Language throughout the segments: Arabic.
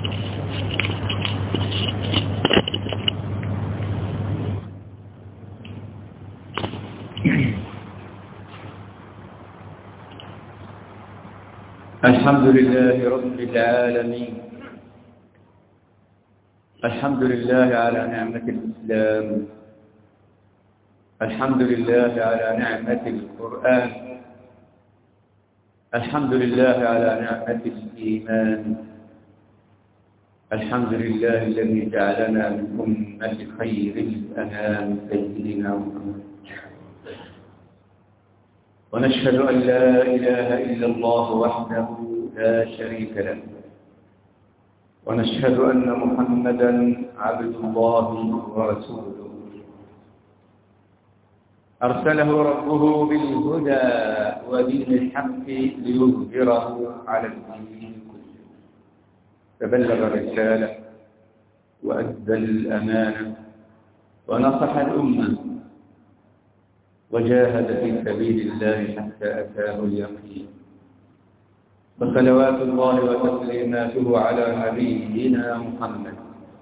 الحمد لله رب العالمين. الحمد لله على نعمة الإسلام. الحمد لله على نعمة القرآن. الحمد لله على نعمة الإيمان. الحمد لله الذي جعلنا من أمة خير الأنام سيدنا محمد. ونشهد أن لا إله إلا الله وحده لا شريك له، ونشهد أن محمدًا عبد الله ورسوله، أرسله ربه بالهدى ودين الحق ليظهره على الدين كله، فبلغ الرسالة وأدى الأمانة ونصح الأمة وجاهد في سبيل الله حتى أتاه اليقين. فصلوات الله وتسليماته على نبينا محمد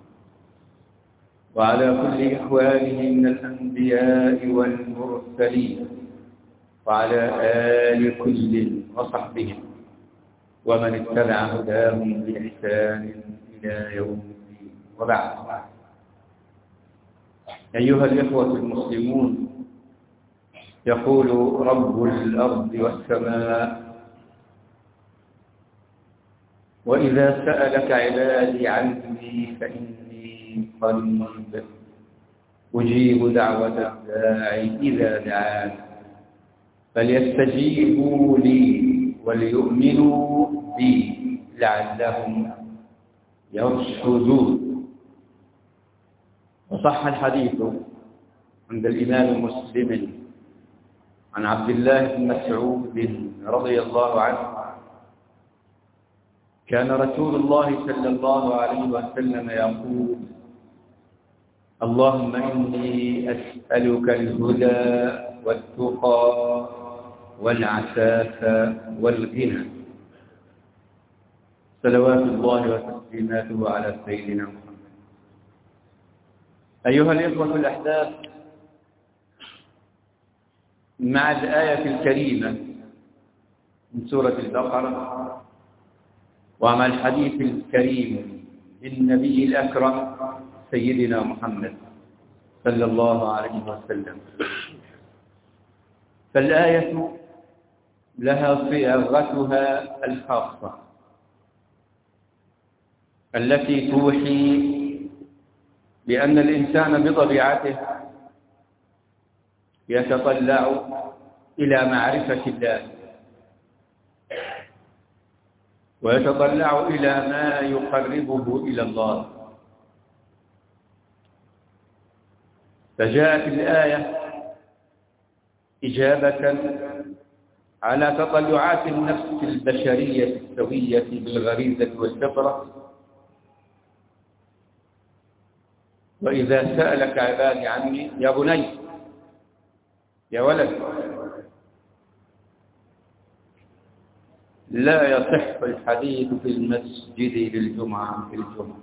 وعلى كل إخوانه من الأنبياء والمرسلين وعلى آل كل وصحبهم ومن اتبع هداهم بإحسان إلى يوم الدين. وبعد، أيها الإخوة المسلمون، يقول رب الأرض والسماء: وإذا سألك عبادي عني فإني قريب أجيب دعوة الداعي إذا دعان فليستجيبوا لي وليؤمنوا بي لعلهم يرشدون. وصح الحديث عند الإمام مسلم عن عبد الله بن مسعود رضي الله عنه: كان رسول الله صلى الله عليه وسلم يقول: اللهم إني أسألك الهدى والتقى والعفاف والغنى. صلوات الله وتسليماته على سيدنا محمد. أيها الإخوة الأحباب، مع الآية الكريمة من سورة البقرة ومع الحديث الكريم للنبي الأكرم سيدنا محمد صلى الله عليه وسلم، فالآية لها صياغتها الخاصة التي توحي بأن الإنسان بطبيعته يتطلع إلى معرفة الله ويتطلع إلى ما يقربه إلى الله. فجاءت الآية إجابة على تطلعات النفس البشرية السوية بالغريزة والفطرة: وإذا سألك عبادي عني، يا بني، يا ولد، لا يصح الحديث في المسجد للجمعة في الجمعة.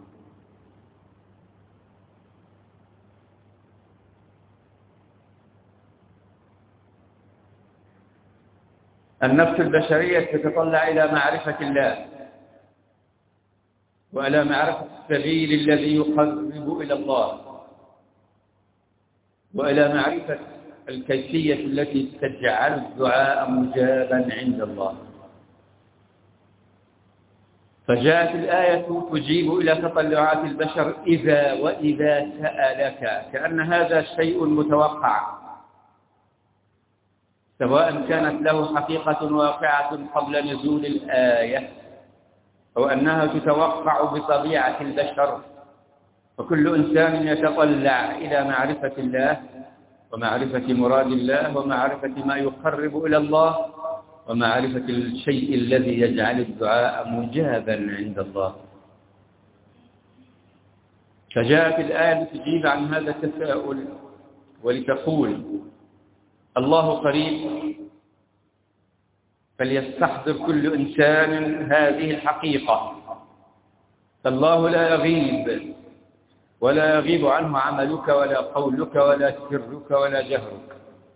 النفس البشرية تتطلع إلى معرفة الله وإلى معرفة السبيل الذي يقرب إلى الله وإلى معرفة الكيفية التي تجعل الدعاء مجابا عند الله. فجاءت الآية تجيب إلى تطلعات البشر وإذا سألك، كأن هذا شيء متوقع، سواء كانت له حقيقة واقعة قبل نزول الآية أو أنها تتوقع بطبيعة البشر. فكل إنسان يتطلع إلى معرفة الله ومعرفة مراد الله ومعرفة ما يقرب إلى الله ومعرفة الشيء الذي يجعل الدعاء مجابا عند الله. فجاءت الآية لتجيب عن هذا التساؤل ولتقول: الله قريب، فليستحضر كل إنسان هذه الحقيقة، فالله لا يغيب، ولا يغيب عنه عملك ولا قولك ولا سرك ولا جهرك،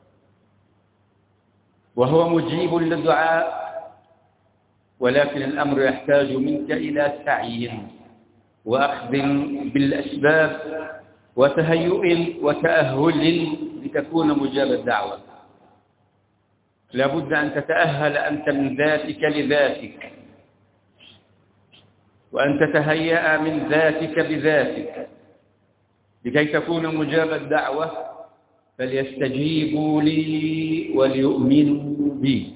وهو مجيب للدعاء، ولكن الأمر يحتاج منك إلى سعي وأخذ بالأسباب وتهيؤ وتأهل لتكون مجاب الدعوة. لابد أن تتأهل أنت من ذاتك لذاتك، وأن تتهيأ من ذاتك بذاتك لكي تكون مجاب الدعوة. فليستجيبوا لي وليؤمنوا بي،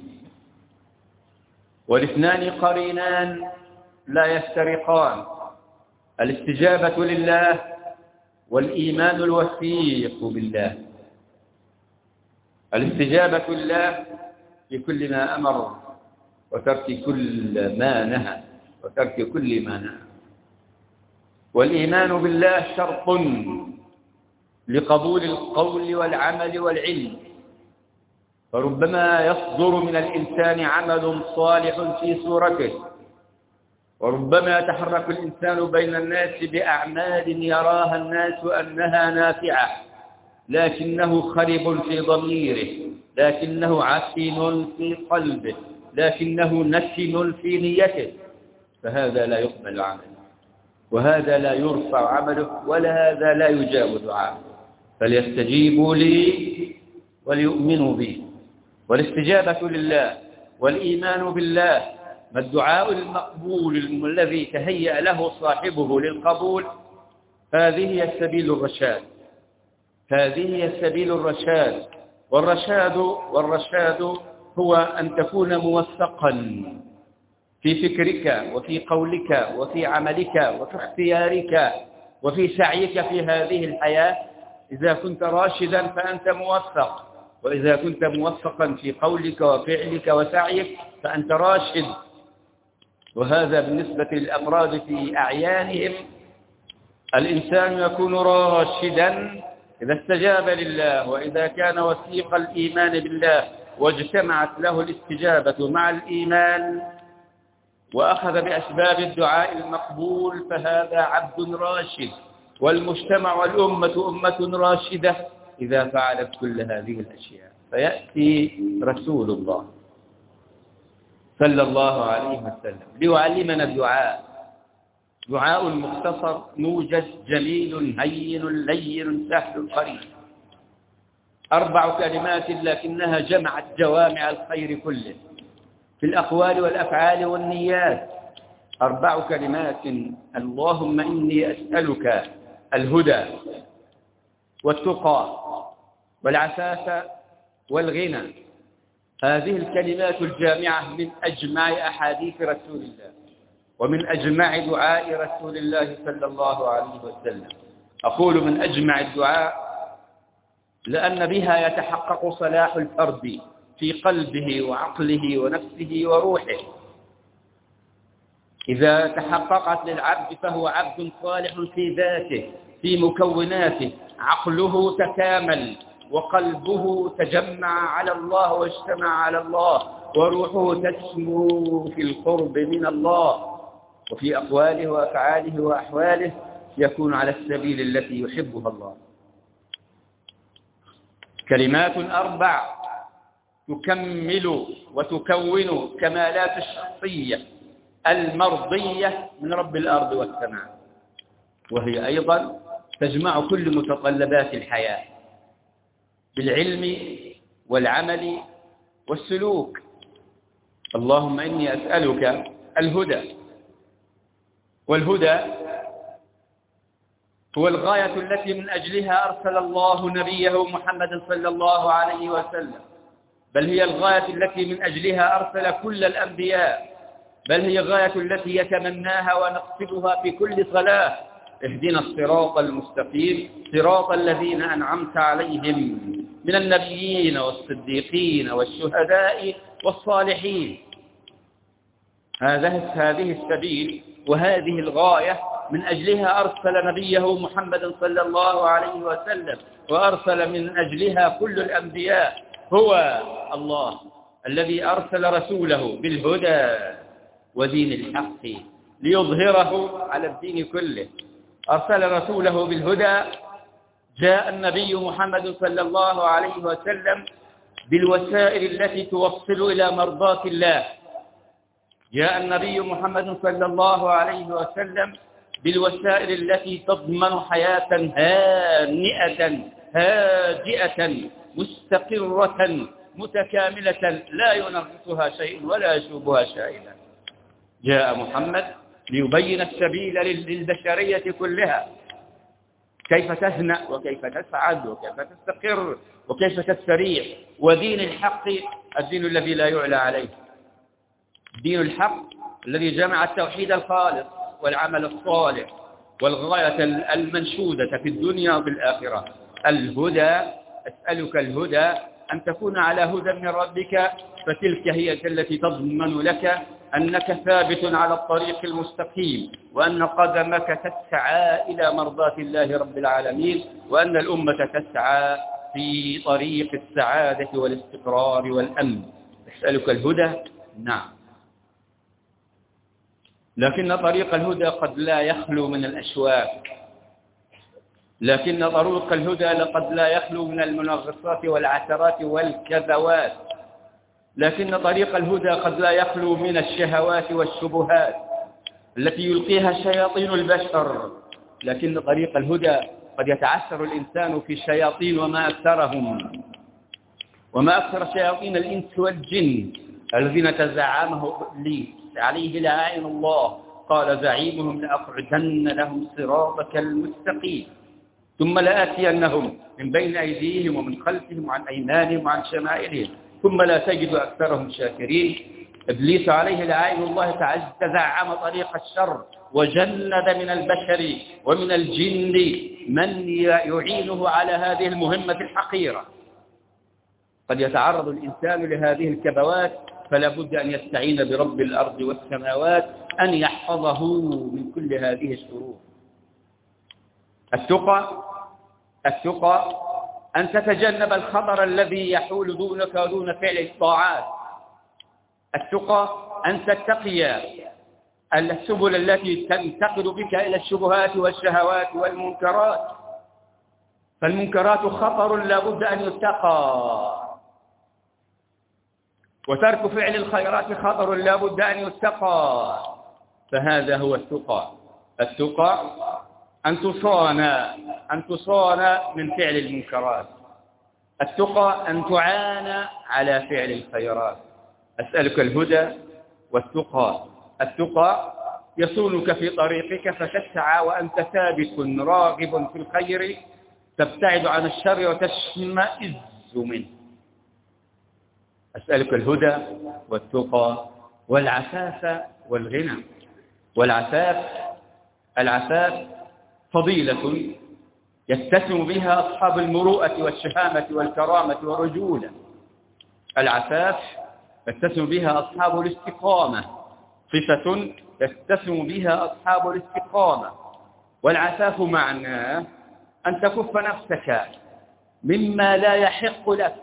والاثنان قرينان لا يفترقان، الاستجابة لله والإيمان الوثيق بالله. الاستجابة لله في كل ما أمر وترك كل ما نهى والإيمان بالله شرط لقبول القول والعمل والعلم. فربما يصدر من الإنسان عمل صالح في صورته، وربما يتحرك الإنسان بين الناس بأعمال يراها الناس أنها نافعة، لكنه خرب في ضميره، لكنه عفن في قلبه، لكنه نسن في نيته، فهذا لا يقبل عمله، وهذا لا يرفع عمله، ولا هذا لا يجاب دعاءه. فليستجيبوا لي وليؤمنوا بي. والاستجابة لله والإيمان بالله ما الدعاء المقبول الذي تهيأ له صاحبه للقبول. هذه هي السبيل الرشاد، هذه هي السبيل الرشاد. والرشاد هو أن تكون موفقا في فكرك وفي قولك وفي عملك وفي اختيارك وفي سعيك في هذه الحياة. إذا كنت راشدا فأنت موفق، وإذا كنت موفقا في قولك وفعلك وسعيك فأنت راشد. وهذا بالنسبة للأفراد في أعيانهم. الإنسان يكون راشدا إذا استجاب لله، وإذا كان وثيق الإيمان بالله واجتمعت له الاستجابة مع الإيمان وأخذ بأسباب الدعاء المقبول، فهذا عبد راشد. والمجتمع والأمة أمة راشدة إذا فعلت كل هذه الأشياء. فيأتي رسول الله صلى الله عليه وسلم ليعلمنا الدعاء، دعاء مختصر موجز جميل هين لين سهل قريب، 4 كلمات لكنها جمعت جوامع الخير كله في الأقوال والأفعال والنيات. 4 كلمات: اللهم إني أسألك الهدى والتقى والعفاف والغنى. هذه الكلمات الجامعة من أجمع أحاديث رسول الله ومن أجمع دعاء رسول الله صلى الله عليه وسلم. أقول من أجمع الدعاء لأن بها يتحقق صلاح الفرد في قلبه وعقله ونفسه وروحه. إذا تحققت للعبد فهو عبد صالح في ذاته في مكوناته، عقله تكامل وقلبه تجمع على الله واجتمع على الله، وروحه تسمو في القرب من الله، وفي أقواله وأفعاله وأحواله يكون على السبيل التي يحبها الله. كلمات 4 تكمل وتكون كمالات الشخصية المرضية من رب الأرض والسماء، وهي أيضا تجمع كل متطلبات الحياة بالعلم والعمل والسلوك. اللهم إني أسألك الهدى، والهدى هو الغاية التي من أجلها أرسل الله نبيه محمد صلى الله عليه وسلم، بل هي الغاية التي من أجلها أرسل كل الأنبياء، بل هي الغاية التي يتمناها ونقصدها في كل صلاة. اهدنا الصراط المستقيم صراط الذين أنعمت عليهم من النبيين والصديقين والشهداء والصالحين. هذه السبيل وهذه الغاية من أجلها أرسل نبيه محمد صلى الله عليه وسلم، وأرسل من أجلها كل الأنبياء. هو الله الذي أرسل رسوله بالهدى ودين الحق ليظهره على الدين كله. أرسل رسوله بالهدى. جاء النبي محمد صلى الله عليه وسلم بالوسائل التي توصل إلى مرضاة الله. جاء النبي محمد صلى الله عليه وسلم بالوسائل التي تضمن حياة هانئة هادئة مستقرة متكاملة لا ينقصها شيء ولا يشوبها شائبة. جاء محمد ليبين السبيل للبشرية كلها، كيف تهنأ وكيف تسعد وكيف تستقر وكيف تستريح. ودين الحق الدين الذي لا يعلى عليه، دين الحق الذي جمع التوحيد الخالص والعمل الصالح والغاية المنشودة في الدنيا وفي الآخرة. الهدى، أسألك الهدى أن تكون على هدى من ربك، فتلك هي التي تضمن لك أنك ثابت على الطريق المستقيم، وأن قدمك تسعى إلى مرضاة الله رب العالمين، وأن الأمة تسعى في طريق السعادة والاستقرار والأمن. أسألك الهدى، نعم، لكن طريق الهدى قد لا يخلو من الأشواك، لكن طريق الهدى قد لا يخلو من المنغصات والعثرات والكذوات، لكن طريق الهدى قد لا يخلو من الشهوات والشبهات التي يلقيها شياطين البشر، لكن طريق الهدى قد يتعثر الإنسان في الشياطين وما أكثرهم، وما أكثر شياطين الإنس والجن الذين تزعمه إبليس عليه لعائن الله، قال زعيمهم لأقعدن لهم صراطك المستقيم ثم لآتينهم من بين أيديهم ومن خلفهم وعن أيمانهم وعن شمائلهم ثم لا تجد أكثرهم شاكرين. إبليس عليه لعائن الله تزعم طريق الشر، وجند من البشر ومن الجن من يعينه على هذه المهمة الحقيرة. قد يتعرض الإنسان لهذه الكبوات، فلا بد أن يستعين برب الأرض والسماوات أن يحفظه من كل هذه الشرور. التقى أن تتجنب الخطر الذي يحول دونك ودون فعل الطاعات. التقى أن تتقي السبل التي تنتقل بك إلى الشبهات والشهوات والمنكرات، فالمنكرات خطر لا بد أن يتقى، وترك فعل الخيرات خطر لا بد أن يتقى. فهذا هو التقى. التقى أن تصان من فعل المنكرات. التقى أن تعان على فعل الخيرات. أسألك الهدى والتقى. التقى يصونك في طريقك فتسعى وأنت ثابت راغب في الخير، تبتعد عن الشر وتشمئز منه. أسألك الهدى والتقى والعفاف والغنى. العفاف فضيلة يتسم بها أصحاب المروءة والشهامة والكرامة والرجولة. العفاف يتسم بها أصحاب الاستقامة، صفة يتسم بها أصحاب الاستقامة. والعفاف معناه أن تكف نفسك مما لا يحق لك،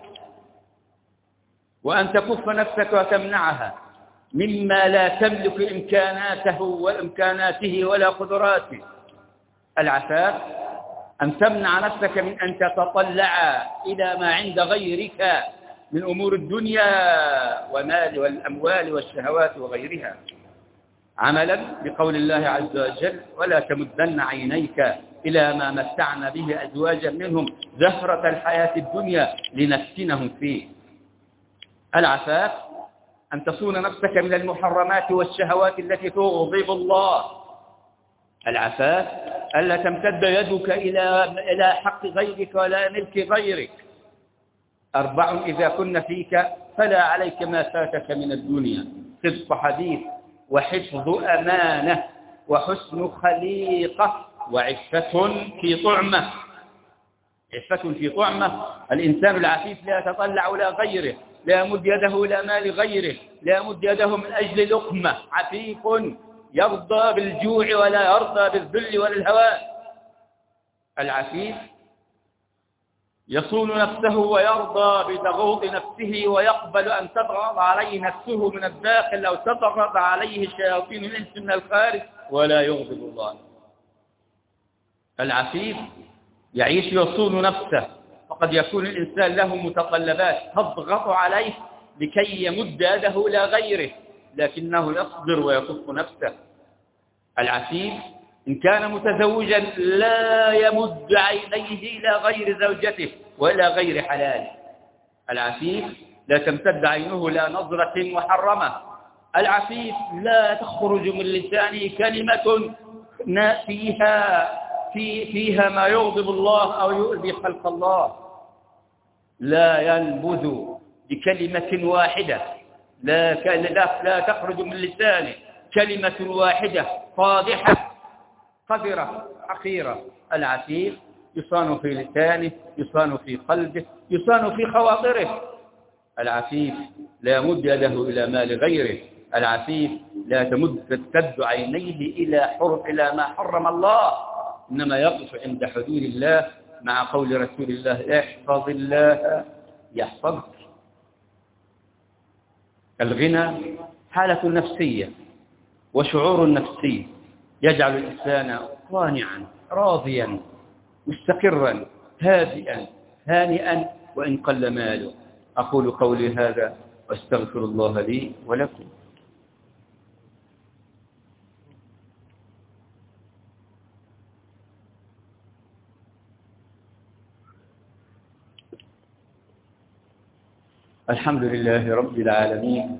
وأن تكف نفسك وتمنعها مما لا تملك إمكاناته ولا قدراته. العفاف أن تمنع نفسك من أن تتطلع إلى ما عند غيرك من أمور الدنيا والمال والأموال والشهوات وغيرها، عملا بقول الله عز وجل: ولا تمدن عينيك إلى ما متعنا به أزواجا منهم زهرة الحياة الدنيا لنفتنهم فيه. العفاف أن تصون نفسك من المحرمات والشهوات التي تغضب الله. العفاف ألا تمتد يدك إلى حق غيرك ولا ملك غيرك. 4 إذا كن فيك فلا عليك ما فاتك من الدنيا: صدق حديث، وحفظ أمانة، وحسن خليقة، وعفة في طعمة. عفة في طعمة. الإنسان العفيف لا يتطلع إلى غيره، لا يمد يده إلى مال غيره، لا يمد يده من أجل لقمة. عفيف يرضى بالجوع ولا يرضى بالذل ولا الهوان. العفيف يصون نفسه ويرضى بضغوط نفسه ويقبل أن تضغط عليه نفسه من الداخل أو تضغط عليه شياطين الإنس من الخارج ولا يغضب الله. العفيف يعيش يصون نفسه، وقد يكون الإنسان له متطلبات تضغط عليه لكي يمد يده إلى غيره، لكنه يصبر ويكف نفسه. العفيف إن كان متزوجا لا يمد عينيه إلى غير زوجته وإلى غير حلاله. العفيف لا تمتد عينه إلى نظرة محرمة. العفيف لا تخرج من لسانه كلمة فيها ما يغضب الله أو يؤذي خلق الله. لا ينبذ بكلمة واحدة، لا تخرج من لسانه كلمة واحدة فاضحة قذرة حقيرة. العفيف يصان في لسانه، يصان في قلبه، يصان في خواطره. العفيف لا يمد يده إلى مال غيره. العفيف لا تمد عينيه إلى ما حرم الله، إنما يقف عند حدود الله مع قول رسول الله: احفظ الله يحفظك. الغنى حالة نفسية وشعور نفسي يجعل الإنسان قانعا راضيا مستقرا هادئا هانئا وإن قل ماله. أقول قولي هذا واستغفر الله لي ولكم. الحمد لله رب العالمين،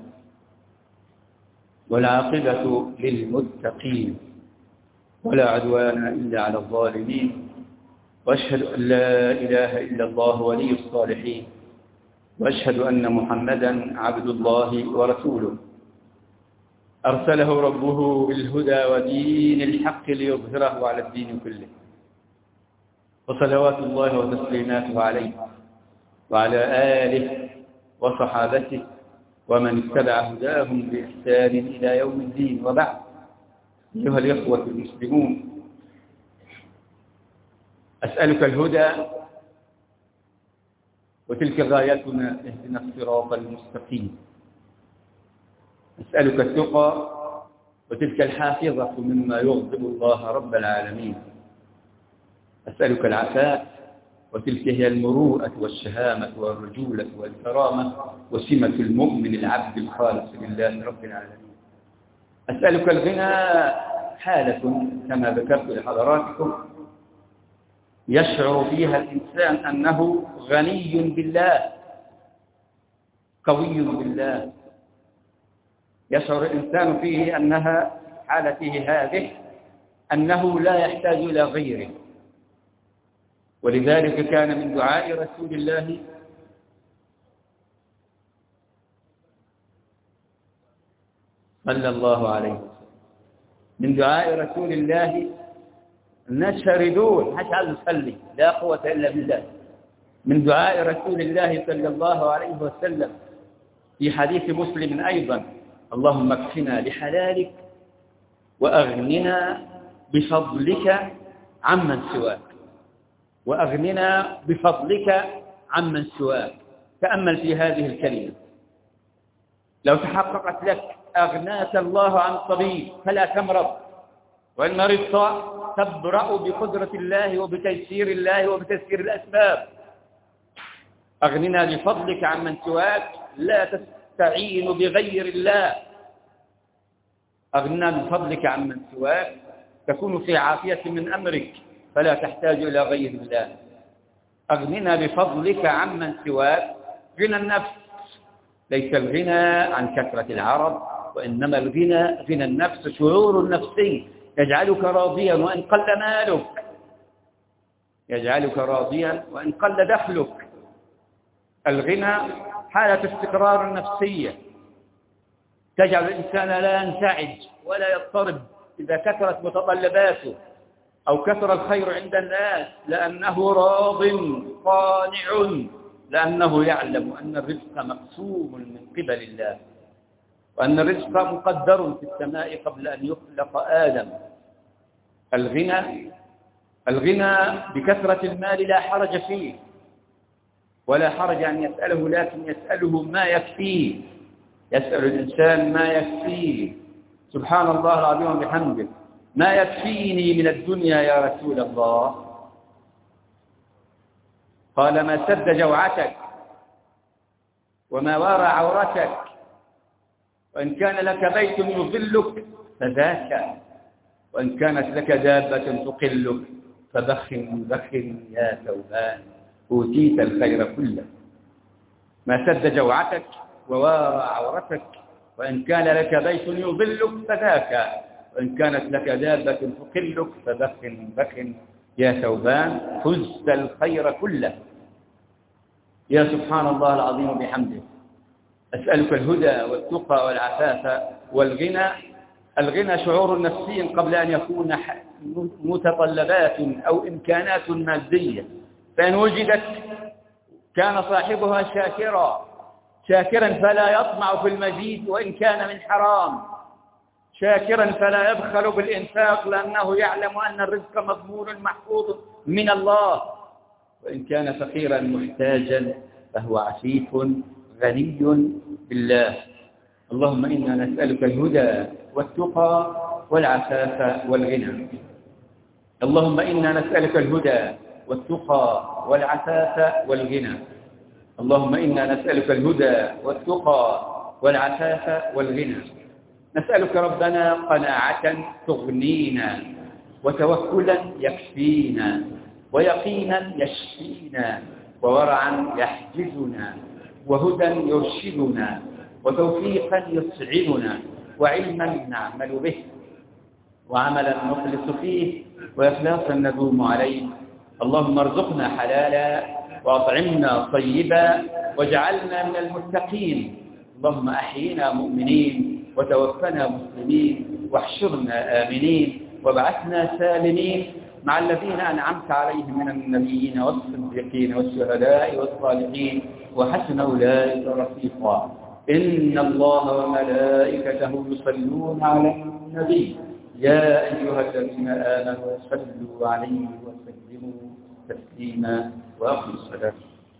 والعاقبة للمتقين، ولا عدوان إلا على الظالمين، وأشهد أن لا إله إلا الله ولي الصالحين، وأشهد أن محمدا عبد الله ورسوله أرسله ربه بالهدى ودين الحق ليظهره على الدين كله، وصلوات الله وتسليماته عليه وعلى آله وصحابته ومن اتبع هداهم بإحسان إلى يوم الدين. وبعد، أيها الإخوة المسلمون، أسألك الهدى، وتلك غايتنا، اهدنا الصراط المستقيم. أسألك التقى، وتلك الحافظة مما يغضب الله رب العالمين. أسألك العفاف، وتلك هي المروءة والشهامة والرجولة والكرامة وسمة المؤمن العبد الخالص لله رب العالمين. أسألك الغنى، حالة كما ذكرت لحضراتكم يشعر فيها الإنسان أنه غني بالله قوي بالله. يشعر الإنسان فيه أنها حالته هذه أنه لا يحتاج إلى غيره. ولذلك كان من دعاء رسول الله صلى الله عليه وسلم، من دعاء رسول الله، الناس شاردون حتى عايز يصلي، لا قوة إلا بالله. من دعاء رسول الله صلى الله عليه وسلم في حديث مسلم أيضا: اللهم اكفنا لحلالك وأغننا بفضلك عمن سواك، وأغننا بفضلك عمن سواك. تأمل في هذه الكلمة، لو تحققت لك أغناك الله عن طبيب فلا تمرض، وإن مرضت تبرأ بقدرة الله وبتيسير الله وبتيسير الأسباب. أغننا بفضلك عمن سواك، لا تستعين بغير الله. أغننا بفضلك عمن سواك، تكون في عافية من أمرك فلا تحتاج إلى غير الله. أغننا بفضلك عمن سواك. غنى النفس، ليس الغنى عن كثرة العرب، وإنما الغنى غنى النفس، شعور نفسي يجعلك راضيا وإن قل مالك، يجعلك راضيا وإن قل دخلك. الغنى حالة استقرار نفسية تجعل الإنسان لا ينزعج ولا يضطرب إذا كثرت متطلباته أو كثر الخير عند الناس، لأنه راض قانع، لأنه يعلم أن الرزق مقسوم من قبل الله، وأن الرزق مقدر في السماء قبل أن يخلق آدم. الغنى بكثرة المال لا حرج فيه، ولا حرج أن يسأله، لكن يسأله ما يكفيه، يسأل الإنسان ما يكفيه. سبحان الله العظيم وبحمده، ما يكفيني من الدنيا يا رسول الله؟ قال ما سد جوعتك وما وارى عورتك، وإن كان لك بيت يظلك فذاك، وإن كانت لك دابة تقلك فبخ بخ يا ثوبان، أوتيت الخير كله. ما سد جوعتك ووارى عورتك، وإن كان لك بيت يظلك فذاك، وإن كانت لك دابة تقلك فبخ بخ يا ثوبان، فزت الخير كله. يا سبحان الله العظيم وبحمده، أسألك الهدى والتقى والعفاف والغنى. الغنى شعور نفسي قبل أن يكون متطلبات أو إمكانات مادية، فإن وجدت كان صاحبها شاكرا فلا يطمع في المزيد وإن كان من حرام، شاكرا فلا يبخل بالإنفاق لأنه يعلم أن الرزق مضمون محفوظ من الله، وإن كان فقيرا محتاجا فهو عفيف غني بالله. اللهم إنا نسألك الهدى والتقى والعفاف والغنى. اللهم إنا نسألك الهدى والتقى والعفاف والغنى. اللهم إنا نسألك الهدى والتقى والعفاف والغنى. نسألك ربنا قناعة تغنينا، وتوكلا يكفينا، ويقينا يشفينا، وورعا يحجزنا، وهدى يرشدنا، وتوفيقا يسعدنا، وعلما نعمل به، وعملا نخلص فيه، وإخلاصا ندوم عليه. اللهم ارزقنا حلالا، وأطعمنا طيبا، واجعلنا من المتقين. اللهم أحينا مؤمنين، وتوفنا مسلمين، واحشرنا آمنين، وابعثنا سالمين مع الذين أنعمت عليهم من النبيين والصديقين والشهداء والصالحين، وحسن أولئك رفيقا. إن الله وملائكته يصلون على النبي، يا أيها الذين آمنوا صلوا عليه وسلموا تسليما. وأقم الصلاة.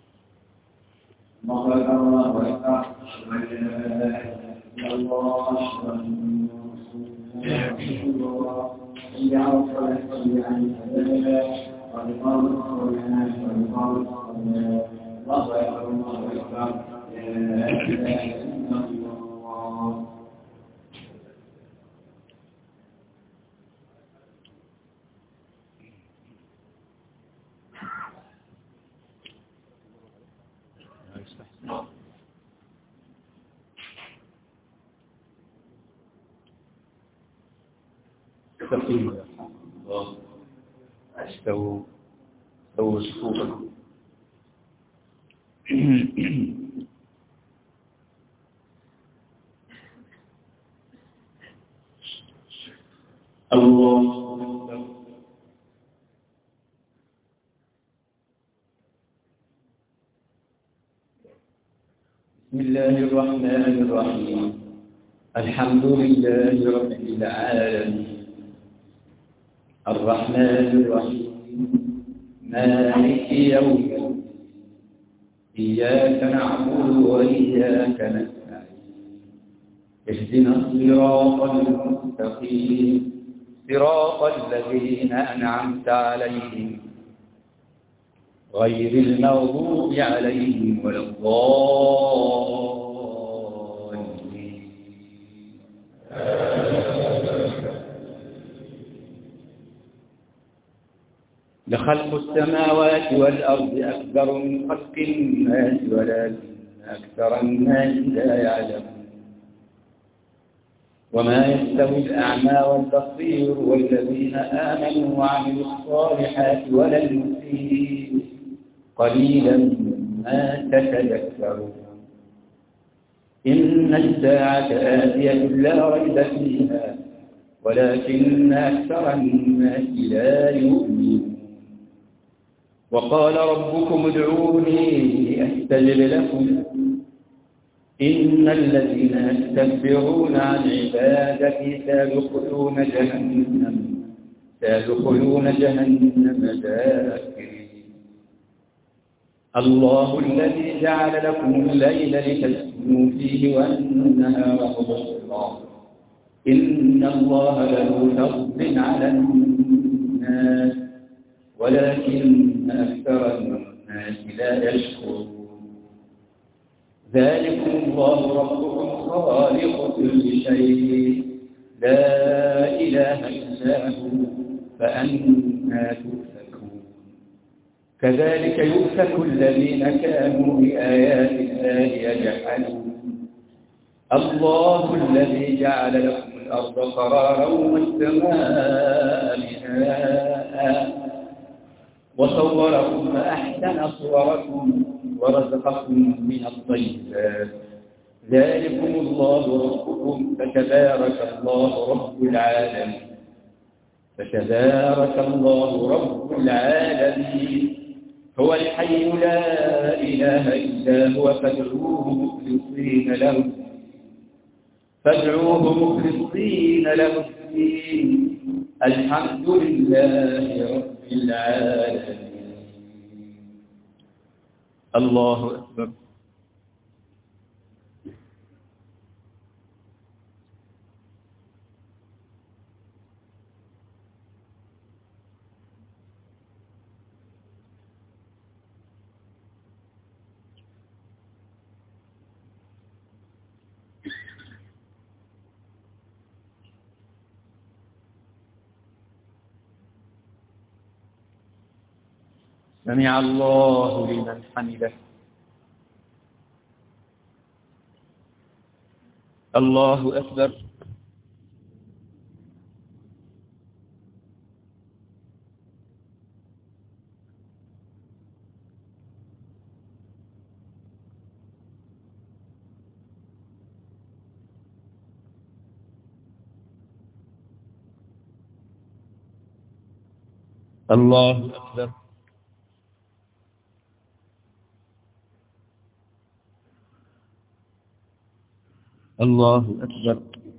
الله أكبر الله أكبر. أشهد أن لا إله إلا الله أشهد أن رسول الله. حي على الصلاة حي على الفلاح قد قامت الصلاة قد قامت الصلاة. الله أكبر الله أكبر. لا إله إلا الله. استقيموا يا الله، استووا صفوفكم. الله بسم الله الرحمن الرحيم. الحمد لله رب العالمين، الرحمن الرحيم، مالك يوم الدين، إياك نعبد وإياك نستعين، اهدنا الصراط المستقيم، صراط الذين أنعمت عليهم غير المغضوب عليهم ولا الضالين. لخلق السماوات والأرض أكبر من خلق الناس ولكن أكثر الناس لا يعلمون. وما يستوي الأعمى والبصير والذين آمنوا وعملوا الصالحات ولا المسيء قليلا ما تتذكرون. إن الساعة آتية لا ريب فيها ولكن أكثر الناس لا يؤمنون. وقال ربكم ادعوني أستجب لكم إن الذين يستكبرون عن عبادتي سيدخلون جهنم داخرين. الله الذي جعل لكم الليل لتسكنوا فيه والنهار مبصرا إن الله له فضل على الناس ولكن أكثر الناس لا يشكرون ذلكم الله ربكم خالق كل شيء لا إله إلا هو فأنى تؤفكون كذلك يؤفك الذين كانوا بآيات الله يجحدون الله الذي جعل لكم الأرض قرارا والسماء بناء وصوركم فأحسن صوركم ورزقكم من الطيبات ذلكم الله ربكم فتبارك الله رب العالمين فتبارك الله رب العالمين هو الحي لا إله إلا هو فادعوه مخلصين له الدين الحمد لله رب العالمين الله أكبر سمع الله لمن حمده الله أكبر الله أكبر الله أكبر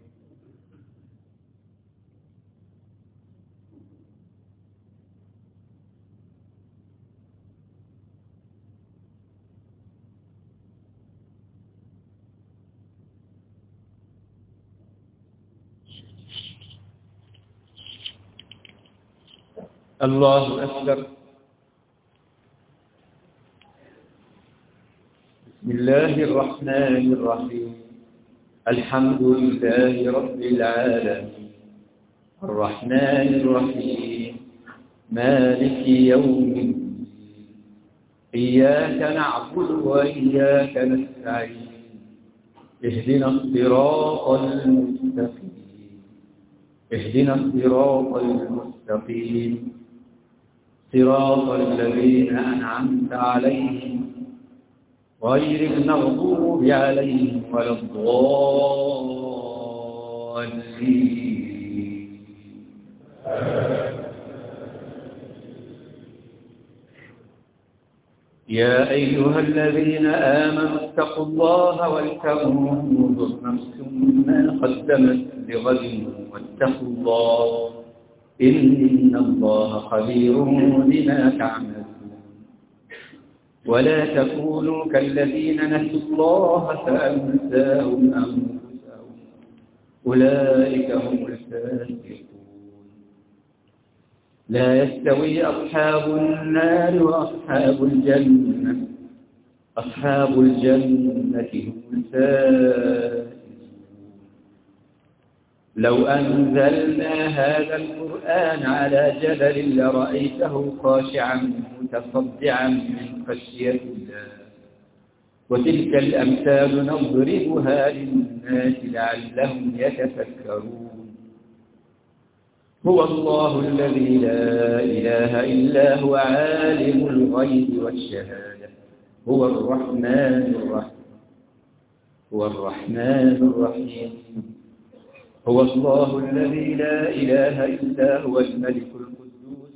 الله أكبر بسم الله الرحمن الرحيم الحمد لله رب العالمين الرحمن الرحيم مالك يوم الدين إياك نعبد وإياك نستعين اهدنا الصراط المستقيم صراط الذين أنعمت عليهم غير المغضوب عليهم ولا الضالين يا أيها الذين آمنوا اتقوا الله ولتنظر نفس ما قدمت لغد واتقوا الله إن الله خبير بما تعملون ولا تكونوا كالذين نسوا الله فأنساهم أنفسهم أولئك هم الفاسقون لا يستوي أصحاب النار وأصحاب الجنة أصحاب الجنة هم الفائزون لو أنزلنا هذا القرآن على جبل لرأيته خاشعا متصدعا من خشية الله وتلك الأمثال نضربها للناس لعلهم يتفكرون هو الله الذي لا إله إلا هو عالم الغيب والشهادة هو الرحمن الرحيم هو الله الذي لا إله إلا هو الملك القدوس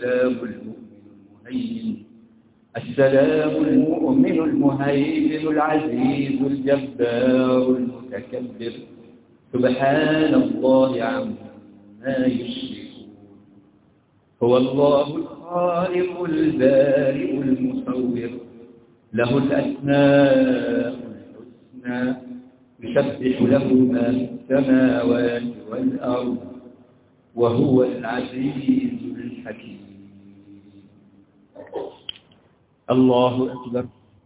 السلام المؤمن المهيمن العزيز الجبار المتكبر سبحان الله عما يشركون هو الله الخالق البارئ المصور له الأسماء الحسنى يسبح له ما في السماوات والأرض وهو العزيز الحكيم. الله أكبر.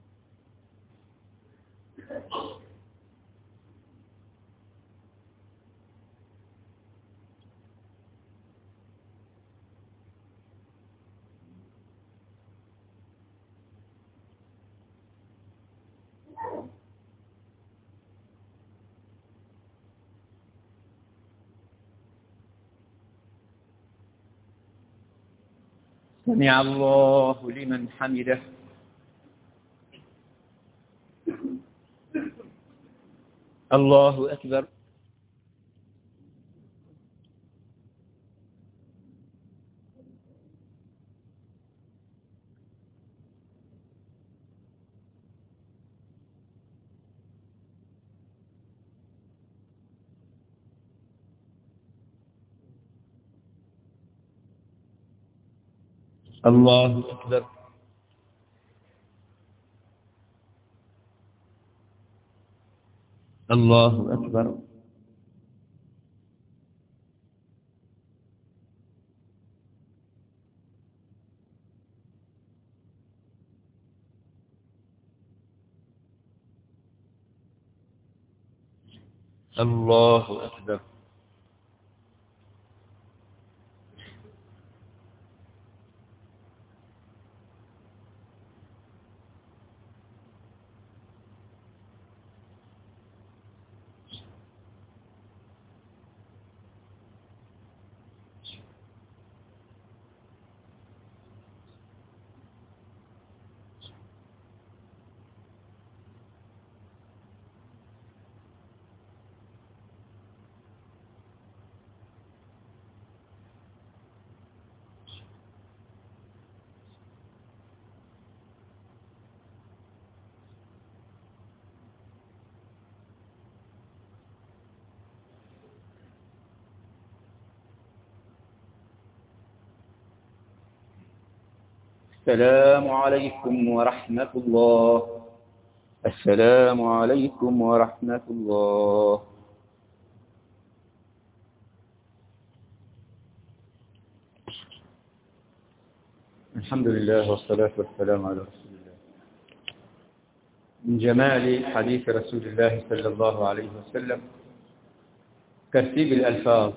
سمع الله لمن حمده. الله أكبر. الله أكبر. الله أكبر. الله أكبر. السلام عليكم ورحمة الله. السلام عليكم ورحمة الله. الحمد لله والصلاة والسلام على رسول الله. من جمال حديث رسول الله صلى الله عليه وسلم ترتيب الألفاظ،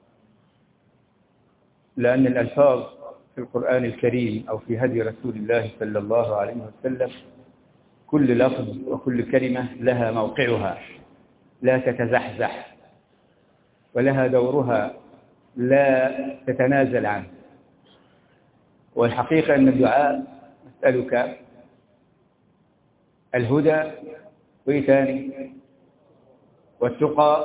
لأن الألفاظ في القرآن الكريم أو في هدي رسول الله صلى الله عليه وسلم كل لفظ وكل كلمة لها موقعها، لا تتزحزح، ولها دورها لا تتنازل عنه. والحقيقة أن الدعاء أسألك الهدى وإيتاني والتقى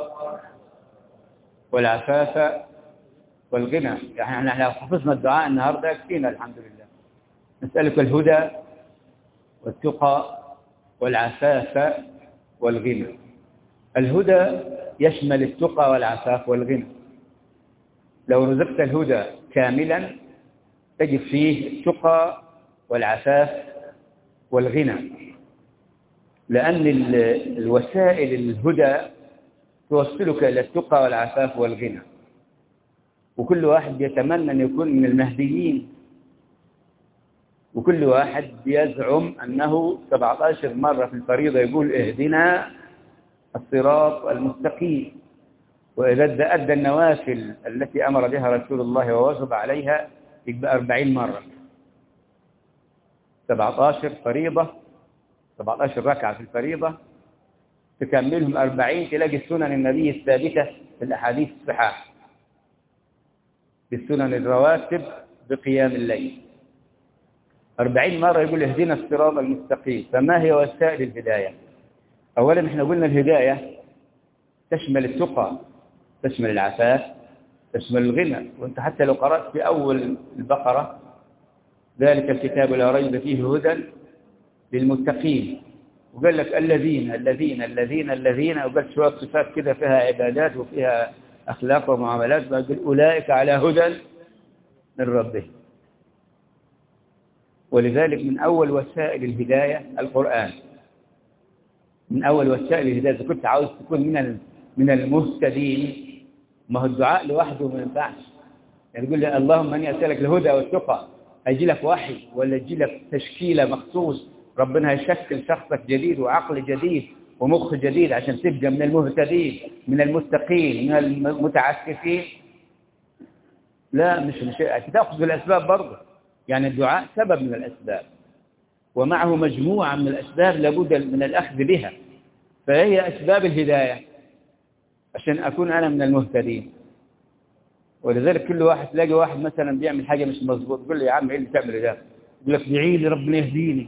والعفاف والغنى. يعني احنا لو حفظنا الدعاء النهارده يكفينا الحمد لله. نسألك الهدى والتقى والعفاف والغنى. الهدى يشمل التقى والعفاف والغنى. لو رزقت الهدى كاملا تجد فيه التقى والعفاف والغنى، لأن الوسائل الهدى توصلك إلى التقى والعفاف والغنى. وكل واحد يتمنى أن يكون من المهديين، وكل واحد يزعم أنه 17 مرة في الفريضة يقول اهدنا الصراط المستقيم، وإذا أدى النوافل التي أمر بها رسول الله وواظب عليها يبقى 40 مرة. 17 فريضة، 17 ركعة في الفريضة تكملهم 40 تلاقي السنن النبي الثابتة في الأحاديث الصحاح، في السنن الرواتب بقيام الليل 40 مرة يقول اهدنا الصراط المستقيم. فما هي وسائل الهداية؟ أولا احنا قلنا الهداية تشمل التقى، تشمل العفاف، تشمل الغنى. وانت حتى لو قرأت في أول البقرة ذلك الكتاب لا ريب فيه هدى للمتقين، وقال لك الذين الذين الذين الذين، وقال شوية صفات كده فيها عبادات وفيها أخلاق ومعاملات، وقال أولئك على هدى من ربهم. ولذلك من أول وسائل الهداية القرآن، من أول وسائل الهداية. إذا كنت عاوز تكون من المهتدين، ما هو الدعاء لوحده ما ينفعش. يعني تقول لي اللهم اني اسالك الهدى والتقى، هيجي لك وحي ولا يجي لك تشكيله مخصوص؟ ربنا هيشكل شخصك جديد وعقل جديد ومخ جديد عشان تبقى من المهتدين، من المتقين، من المتعففين؟ لا، مش تاخذ بالاسباب برضه. يعني الدعاء سبب من الاسباب، ومعه مجموعه من الاسباب لابد من الاخذ بها، فهي اسباب الهدايه عشان أكون أنا من المهتدين. ولذلك كل واحد تلاقي واحد مثلا بيعمل حاجة مش مظبوط، يقول له يا عم إيه اللي تعمله ده؟ يقول لك ادعي لي ربنا يهديني.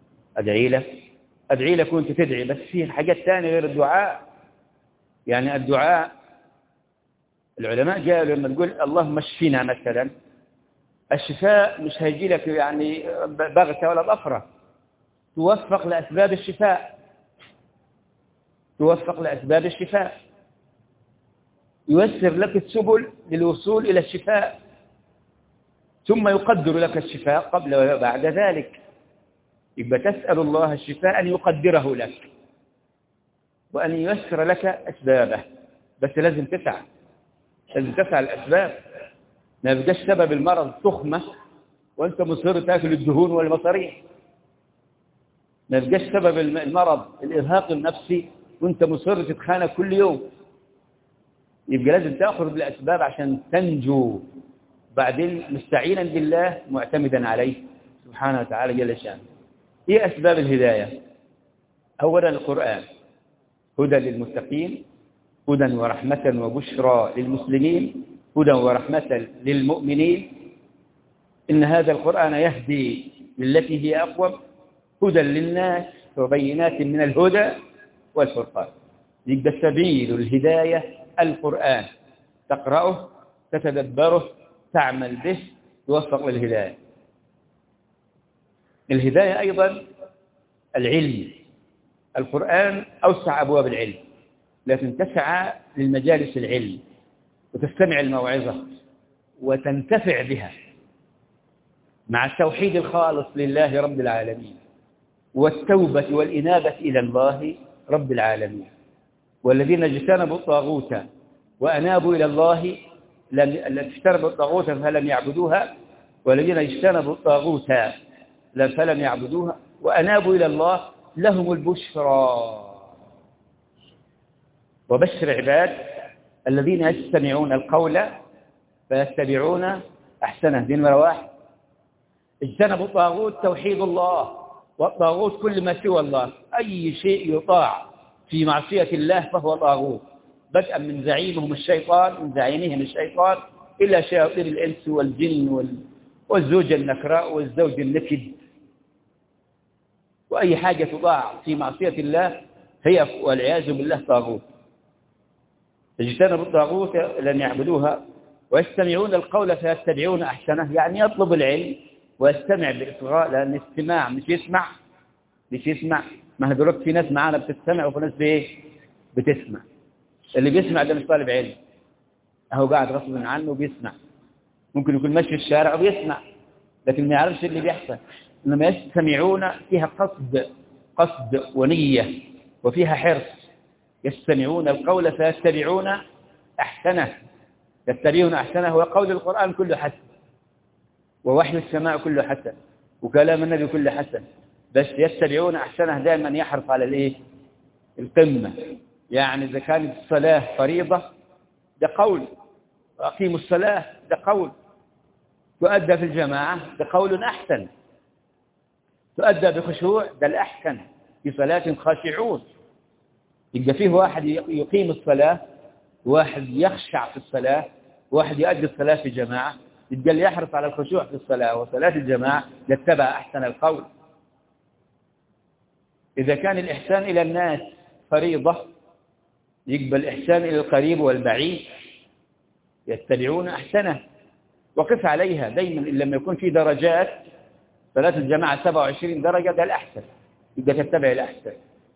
أدعي لك وأنت تدعي، بس في حاجات ثانية غير الدعاء. يعني الدعاء العلماء قالوا لما تقول اللهم اشفينا مثلا، الشفاء مش هيجي لك يعني بغتة ولا بأخرة، توفق لأسباب الشفاء، توفق لأسباب الشفاء، ييسر لك السبل للوصول إلى الشفاء، ثم يقدر لك الشفاء قبل وبعد ذلك. يبقى تسأل الله الشفاء أن يقدره لك وأن ييسر لك أسبابه، بس لازم تسعى، لازم تسعى الأسباب. ما يبقاش سبب المرض تخمة وأنت مصر تأكل الدهون والمصاريح. ما يبقاش سبب المرض الإرهاق النفسي وأنت مصر تتخانق كل يوم. يبقى لازم تأخذ بالأسباب عشان تنجو، بعدين مستعينا بالله معتمدا عليه سبحانه وتعالى جل شانه. هي أسباب الهداية. أولا القرآن هدى للمتقين، هدى ورحمة وبشرى للمسلمين، هدى ورحمة للمؤمنين. إن هذا القرآن يهدي للتي هي أقوم، هدى للناس وبينات من الهدى والفرقان. يبقى سبيل الهداية القرآن، تقرأه، تتدبره، تعمل به، توفق للهداية. الهداية أيضا العلم. القرآن أوسع أبواب العلم، لكن تسعى للمجالس العلم وتستمع الموعظة وتنتفع بها مع التوحيد الخالص لله رب العالمين والتوبة والإنابة إلى الله رب العالمين. والذين اجتنبوا الطاغوت وأنابوا إلى الله، اجتنبوا الطاغوت فلم يعبدوها، والذين اجتنبوا الطاغوت فلم يعبدوها وأنابوا إلى الله لهم البشرى. وبشر عباد الذين يستمعون القول فيتبعون أحسنه. دي نمرة واحد. اجتنبوا الطاغوت توحيد الله، والطاغوت كل ما سوى الله، أي شيء يطاع في معصية الله فهو طاغوت، بدءا من زعيمهم الشيطان، من زعيمهم الشيطان، إلى شياطين الإنس والجن والزوجة النكراء والزوج النكد. وأي حاجة تطاع في معصية الله هي والعياذ بالله طاغوت. اجتنبوا الطاغوت لم يعبدوها ويستمعون القول فيتبعون أحسنه، يعني يطلب العلم ويستمع بإصغاء، لأن الاستماع مش يسمع. ما هدولك في ناس معانا بتستمع وفي ناس بتسمع. اللي بيسمع ده مش طالب علم، هو قاعد غصب عنه بيسمع. ممكن يكون ماشي في الشارع وبيسمع لكن ما يعرفش اللي بيحصل. إنما يستمعون فيها قصد ونية وفيها حرص. يستمعون القول فيتبعون أحسنه. يتبعون أحسنه هو قول القرآن كله حسن، ووحي السماء كله حسن، وكلام النبي كله حسن، بس يتبعون أحسنه دائما يحرص على القمة. يعني إذا كانت الصلاة فريضة ده قول، وأقيموا الصلاة ده قول، تؤدى في الجماعة ده قول أحسن، تؤدى بخشوع ده الأحسن، في صلاة خاشعون. يبقى فيه واحد يقيم الصلاة، واحد يخشع في الصلاة، واحد يؤدي الصلاة في جماعة. يبقى اللي يحرص على الخشوع في الصلاة وصلاة الجماعة يتبع أحسن القول. إذا كان الإحسان إلى الناس فريضة يقبل الإحسان إلى القريب والبعيد، يتبعون أحسنه. وقف عليها دايما. إن لما يكون في درجات، صلاة الجماعة 27 درجة ده الأحسن، يبقى تتبع الأحسن.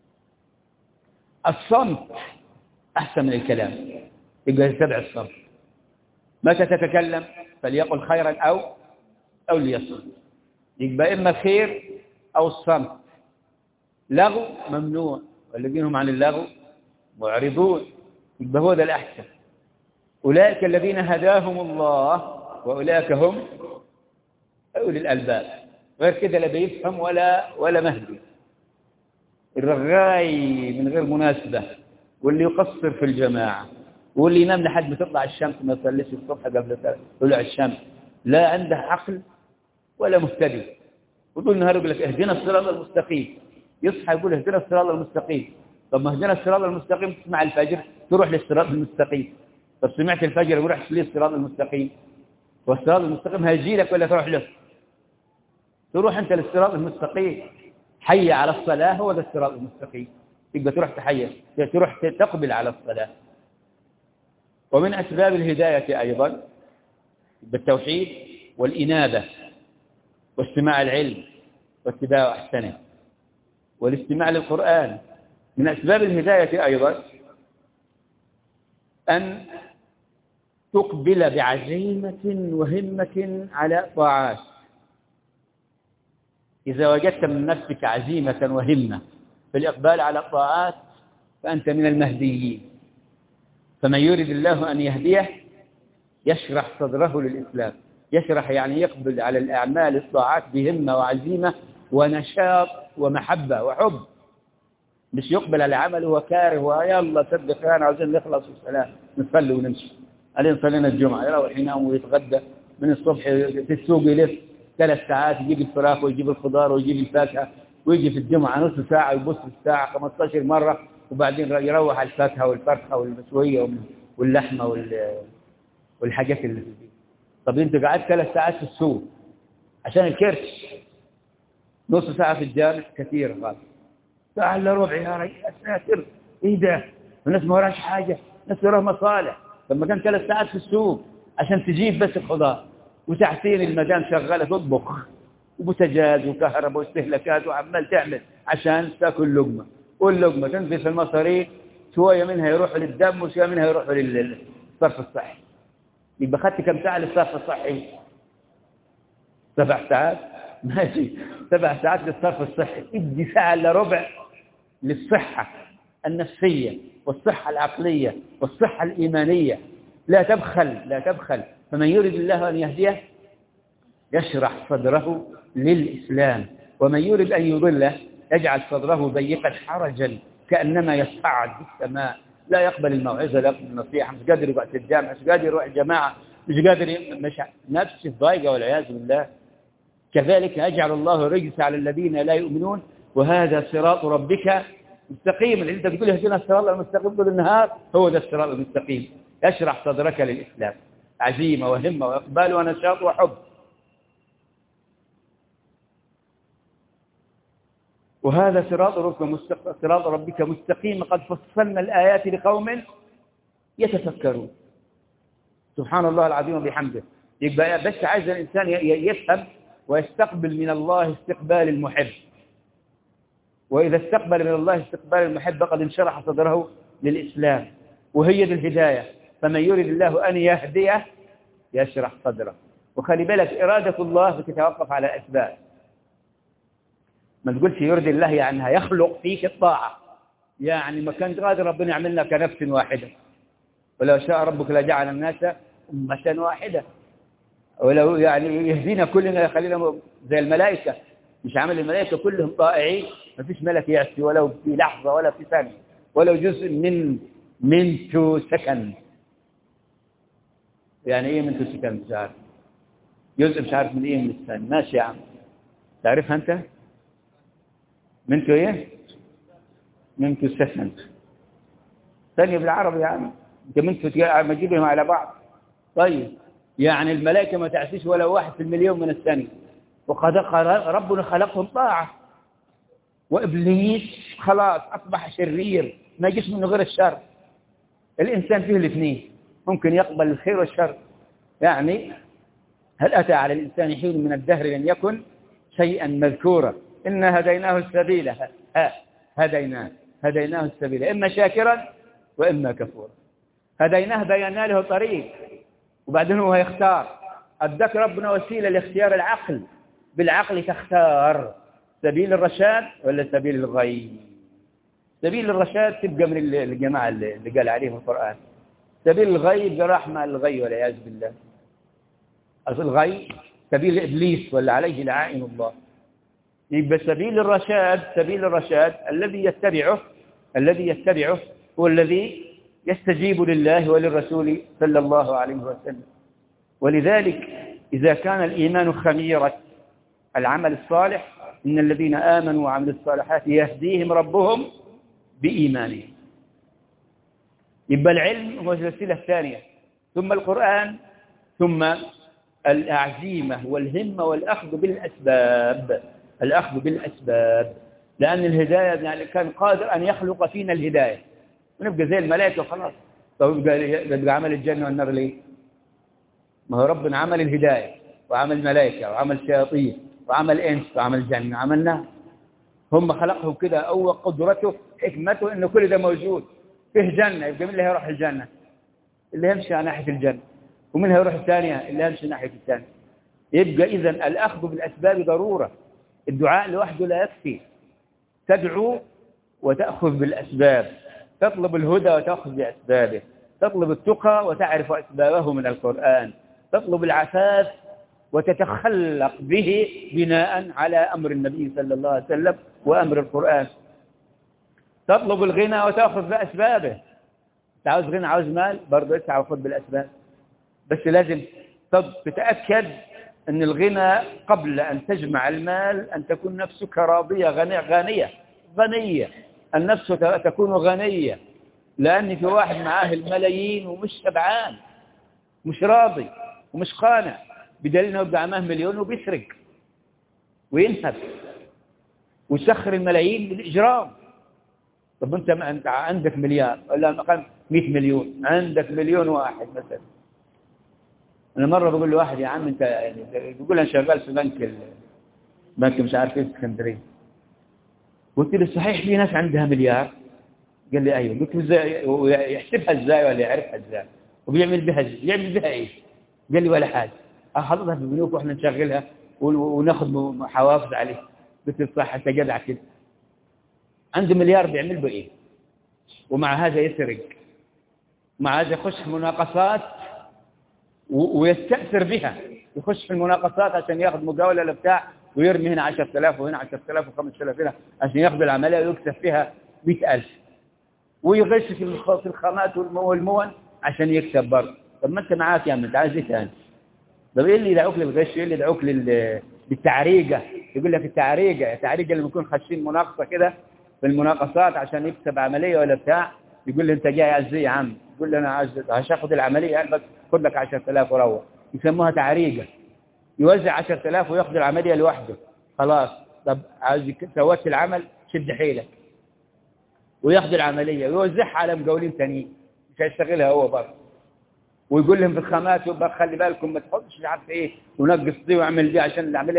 الصمت أحسن من الكلام، يبقى تتبع الصمت. متى تتكلم فليقل خيرا أو ليصمت. يبقى إما الخير أو الصمت. لغو ممنوع، والذين هم عن اللغو معرضون، يبقى هو ده الأحسن. أولئك الذين هداهم الله وأولئك هم أولي الألباب. غير كده لا بيفهم ولا مهدي. الرغاي من غير مناسبة، واللي يقصر في الجماعة، واللي ينام لحد ما تطلع الشمس ما يصليش الصبح قبل طلوع الشمس، لا عنده عقل ولا مهتدي. وطول النهار يقول لك اهدنا الصراط المستقيم، يصحى يقول اهدنا الصراط المستقيم. طب ما اهدنا الصراط المستقيم، تسمع الفجر تروح للصراط المستقيم. طب سمعت الفجر وروح للصراط المستقيم، والصراط المستقيم هيجي لك ولا تروح له؟ تروح انت للصراط المستقيم. حي على الصلاة، هو ده الصراط المستقيم. تبقى تروح تحيّ، تروح تقبل على الصلاة. ومن أسباب الهداية أيضا بالتوحيد والإنابة واستماع العلم واتباع أحسنه والاستماع للقرآن. من أسباب الهداية أيضا أن تقبل بعزيمة وهمة على طاعات. إذا وجدت من نفسك عزيمة وهمة في الإقبال على الطاعات فأنت من المهديين. فمن يريد الله أن يهديه يشرح صدره للإسلام. يشرح يعني يقبل على الأعمال الطاعات بهمة وعزيمة ونشاط ومحبة وحب، مش يقبل على عمل وكاره ويلا صدق أنا عاوزين نخلص والسلام نصلي ونمشي. علينا صلينا الجمعة يروح ينام ويتغدى من الصبح في السوق يلف 3 ساعات، يجيب الفراخ ويجيب الخضار ويجيب الفاكهة، ويجي في الجمعة نص ساعة يبص في الساعة 15 مرة، وبعدين يروح على الفاكهة والفرخة والمسوية واللحمة والحاجات اللي فيه. طب انت قعدت 3 ساعات في السوق عشان الكرش، نص ساعة في الجامع كثير غالي، ساعة الا ربع يا رجل اساتر ايه ده؟ الناس ما وراش حاجة، الناس وراها مصالح. لما كان 3 ساعات في السوق عشان تجيب بس الخضار، وساعتين المدام شغالة تطبخ وبوتاجاز وكهرباء واستهلاكات وعمال تعمل عشان تاكل لقمة، واللقمة تنزل في المصاريف، شوية منها يروحوا للدم وشوية منها يروحوا للصرف الصحي. يبقى خدت كم ساعة للصرف الصحي؟ 7 ساعات ماشي، 7 ساعات للصرف الصحي. ادي ساعة الا ربع للصحة النفسية والصحة العقلية والصحة الإيمانية. لا تبخل. فمن يريد الله أن يهديه يشرح صدره للإسلام، ومن يريد أن يضله يجعل صدره ضيقا حرجا كأنما يصعد في السماء. لا يقبل الموعظة، لا يقبل النصيحة، مش قادر يروح الجامع، مش قادر يروح الجماعة، مش قادر نفسه ضايقة والعياذ بالله. كذلك يجعل الله الرجس على الذين لا يؤمنون وهذا صراط ربك مستقيم. اللي انت بتقول اهدنا الصراط المستقيم طول النهار، هو ده الصراط المستقيم. يشرح صدرك للإسلام، عزيمة وهمة وإقبال ونشاط وحب. وهذا صراط ربك مستقيم قد فصلنا الآيات لقوم يتفكرون. سبحان الله العظيم وبحمده. يبقى بس عايز الإنسان يفهم ويستقبل من الله استقبال المحب. وإذا استقبل من الله استقبال المحب قد انشرح صدره للإسلام، وهي دي الهداية. فمن يريد الله أن يهديه يشرح صدره. وخلي بالك إرادة الله بتتوقف على الأسباب. ما تقولش يرضي الله يعني هيخلق فيك الطاعة، يعني ما كان قادر ربنا يعملنا كنفس واحدة، ولو شاء ربك لجعل الناس أمة واحدة، ولو يعني يهدينا كلنا يخلينا زي الملائكة، مش عامل الملائكة كلهم طائعين، ما فيش ملك يعصي ولو في لحظة ولا في ثانية ولو جزء من سكند. يعني ايه من سكند؟ مش عارف، جزء مش عارف من ايه من الثانية. ماشي يا عم، تعرفها انت؟ منتو ايه؟ منتو سكند ثانية بالعربي يا عم. انت منتو ما تجيبهم على بعض. طيب يعني الملائكة ما تعسيش ولا 1 في المليون من الثانية، وقد ربنا خلقهم طاعة. وإبليس خلاص أصبح شرير، ما يجيش منه غير الشر. الإنسان فيه الاثنين، ممكن يقبل الخير والشر. يعني هل أتى على الإنسان حين من الدهر لم يكن شيئا مذكورا؟ إنا هديناه السبيل، هديناه السبيل إما شاكرا وإما كفورا. هديناه بينا له طريق، وبعدين هو يختار. أدك ربنا وسيلة لاختيار العقل، بالعقل تختار سبيل الرشاد ولا سبيل الغي. سبيل الرشاد تبقى من الجماعة اللي قال عليهم القرآن. سبيل الغي يبقى راح مع الغي والعياذ بالله. أصل الغي سبيل إبليس ولا عليه لعائن الله. يبقى سبيل الرشاد الذي يتبعه هو الذي يستجيب لله وللرسول صلى الله عليه وسلم. ولذلك إذا كان الإيمان خميرة العمل الصالح إن الذين آمنوا وعملوا الصالحات يهديهم ربهم بإيمانهم. يبقى العلم هو الوسيلة الثانية، ثم القرآن، ثم العزيمة والهمة والأخذ بالأسباب. لأن الهداية يعني كان قادر أن يخلق فينا الهداية ونبقى زي الملائكة وخلاص. طب يبقى عمل الجنة والنار ليه؟ ما هو ربنا عمل الهداية وعمل ملائكة وعمل شياطين وعمل إنس وعمل جنة وعمل نار. هم خلقهم كده، أو قدرته حكمته إنه كل ده موجود فيه جنة. يبقى من اللي هيروح الجنة؟ اللي يمشي على ناحية الجنة. ومن هيروح الثانية؟ اللي يمشي ناحية الثانية. يبقى إذن الأخذ بالأسباب ضرورة. الدعاء لوحده لا يكفي. تدعو وتأخذ بالأسباب، تطلب الهدى وتأخذ بأسبابه، تطلب التقى وتعرف أسبابه من القرآن، تطلب العفاف وتتخلق به بناء على أمر النبي صلى الله عليه وسلم وأمر القرآن. تطلب الغنى وتأخذ بأسبابه. تعوز غنى، عاوز مال، برضه اسعى وخذ بالأسباب. بس لازم تتأكد أن الغنى قبل أن تجمع المال أن تكون نفسك راضية غنية. النفس تكون غنية. لأن في واحد معاه الملايين ومش شبعان، مش راضي ومش قانع، بدليل أنه يبقى معاه مليون وبيسرق وينهب ويسخر الملايين بالإجرام. طب أنت عندك مليار ولا 100 مليون، عندك مليون واحد مثلا. أنا مرة بقول لواحد يا عم أنت يعني بيقول أنا شغال في بنك مش عارف إيه في اسكندرية. قلت له صحيح في ناس عندها مليار؟ قال لي أيوه. قلت له إزاي يحسبها إزاي ولا يعرفها إزاي وبيعمل بها إيه؟ قال لي ولا حاجة، أحطها في البنوك وإحنا نشغلها وناخذ حوافز عليه. قلت له صح أنت جدع كده. عنده مليار بيعمل به إيه؟ ومع هذا يسرق، مع هذا يخش في مناقصات ويستأثر بها، يخش في المناقصات عشان ياخذ مقاولة لبتاع ويرمي هنا 10,000 وهنا 10,000 و5,000 هنا عشان ياخذ العملية ويكسب فيها 100,000، ويغش في الخامات والمون عشان يكسب برضه. طب ما انت معاك يا عم، انت عايز ايه ثاني؟ طب ايه اللي يدعوك للغش؟ ايه اللي يدعوك للتعريجة؟ يقول لك التعريجة اللي بيكون خاشين مناقصة كده في المناقصات عشان يكسب عملية ولا بتاع، يقول لي انت جاي عايز ايه يا عم؟ يقول لي انا عايز هاخد العملية بس خد لك 10,000 وروح. يسموها تعريجة. يوزع 10,000 وياخذ العملية لوحده خلاص. طب عايز سويت العمل شد حيلك، وياخذ العملية ويوزعها على مقاولين ثانيين مش هيشتغلها هو برضه، ويقول لهم في الخامات يبقى خلي بالكم ما تحطش مش عارف ايه ونقص دي واعمل دي عشان العملية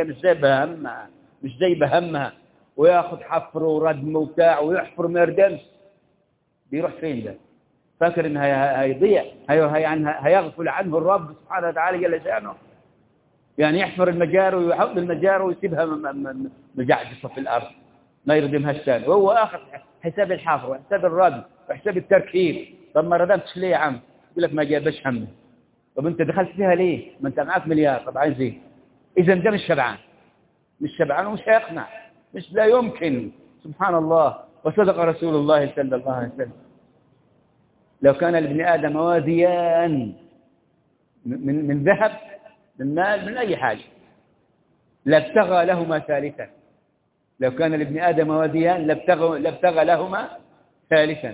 مش جايبه همها، وياخذ حفر وردم وبتاع ويحفر ما يردمش. بيروح فين ده؟ فاكر ان هيضيع، هيغفل عنه الرب سبحانه وتعالى جل شأنه. يعني يحفر المجاري ويحط المجاري ويسيبها مجعجصة في الأرض ما يردمهاش ثاني، وهو آخر حساب الحفر وحساب الردم وحساب التركيب. طب ما ردمتش ليه يا عم؟ يقول لك ما جابش همه. طب انت دخلت فيها ليه؟ ما انت معاك مليار. طب عايز ايه؟ اذا ده مش شبعان ومش هيقنع، مش لا يمكن. سبحان الله. وصدق رسول الله صلى الله عليه وسلم. لو كان لابن آدم واديان من ذهب من مال من أي حاجة لابتغى لهما ثالثا. لو كان لابن آدم واديان لابتغى لهما ثالثا.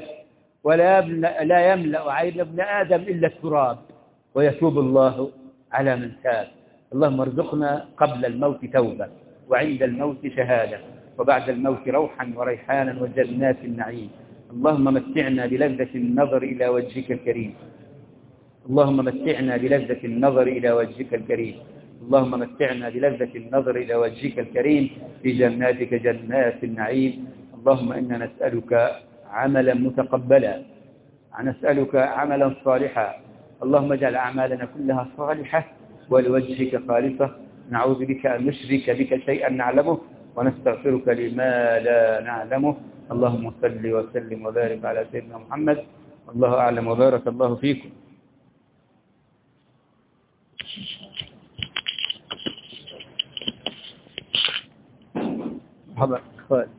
لا يملأ عين ابن آدم إلا التراب ويتوب الله على من تاب. اللهم ارزقنا قبل الموت توبة، وعند الموت شهادة، وبعد الموت روحا وريحانا وجنات النعيم. اللهم متعنا بلذة النظر إلى وجهك الكريم. اللهم متعنا بلذة النظر إلى وجهك الكريم. اللهم متعنا بلذة النظر إلى وجهك الكريم في جناتك جنات النعيم. اللهم إنا نسألك عملا متقبلا، نسألك عملا صالحا. اللهم اجعل أعمالنا كلها صالحة ولوجهك خالصة، نعوذ بك أن نشرك بك شيئا نعلمه ونستغفرك لما لا نعلمه. اللهم صل وسلم وبارك على سيدنا محمد. الله أعلم وبارك الله فيكم. مرحبا.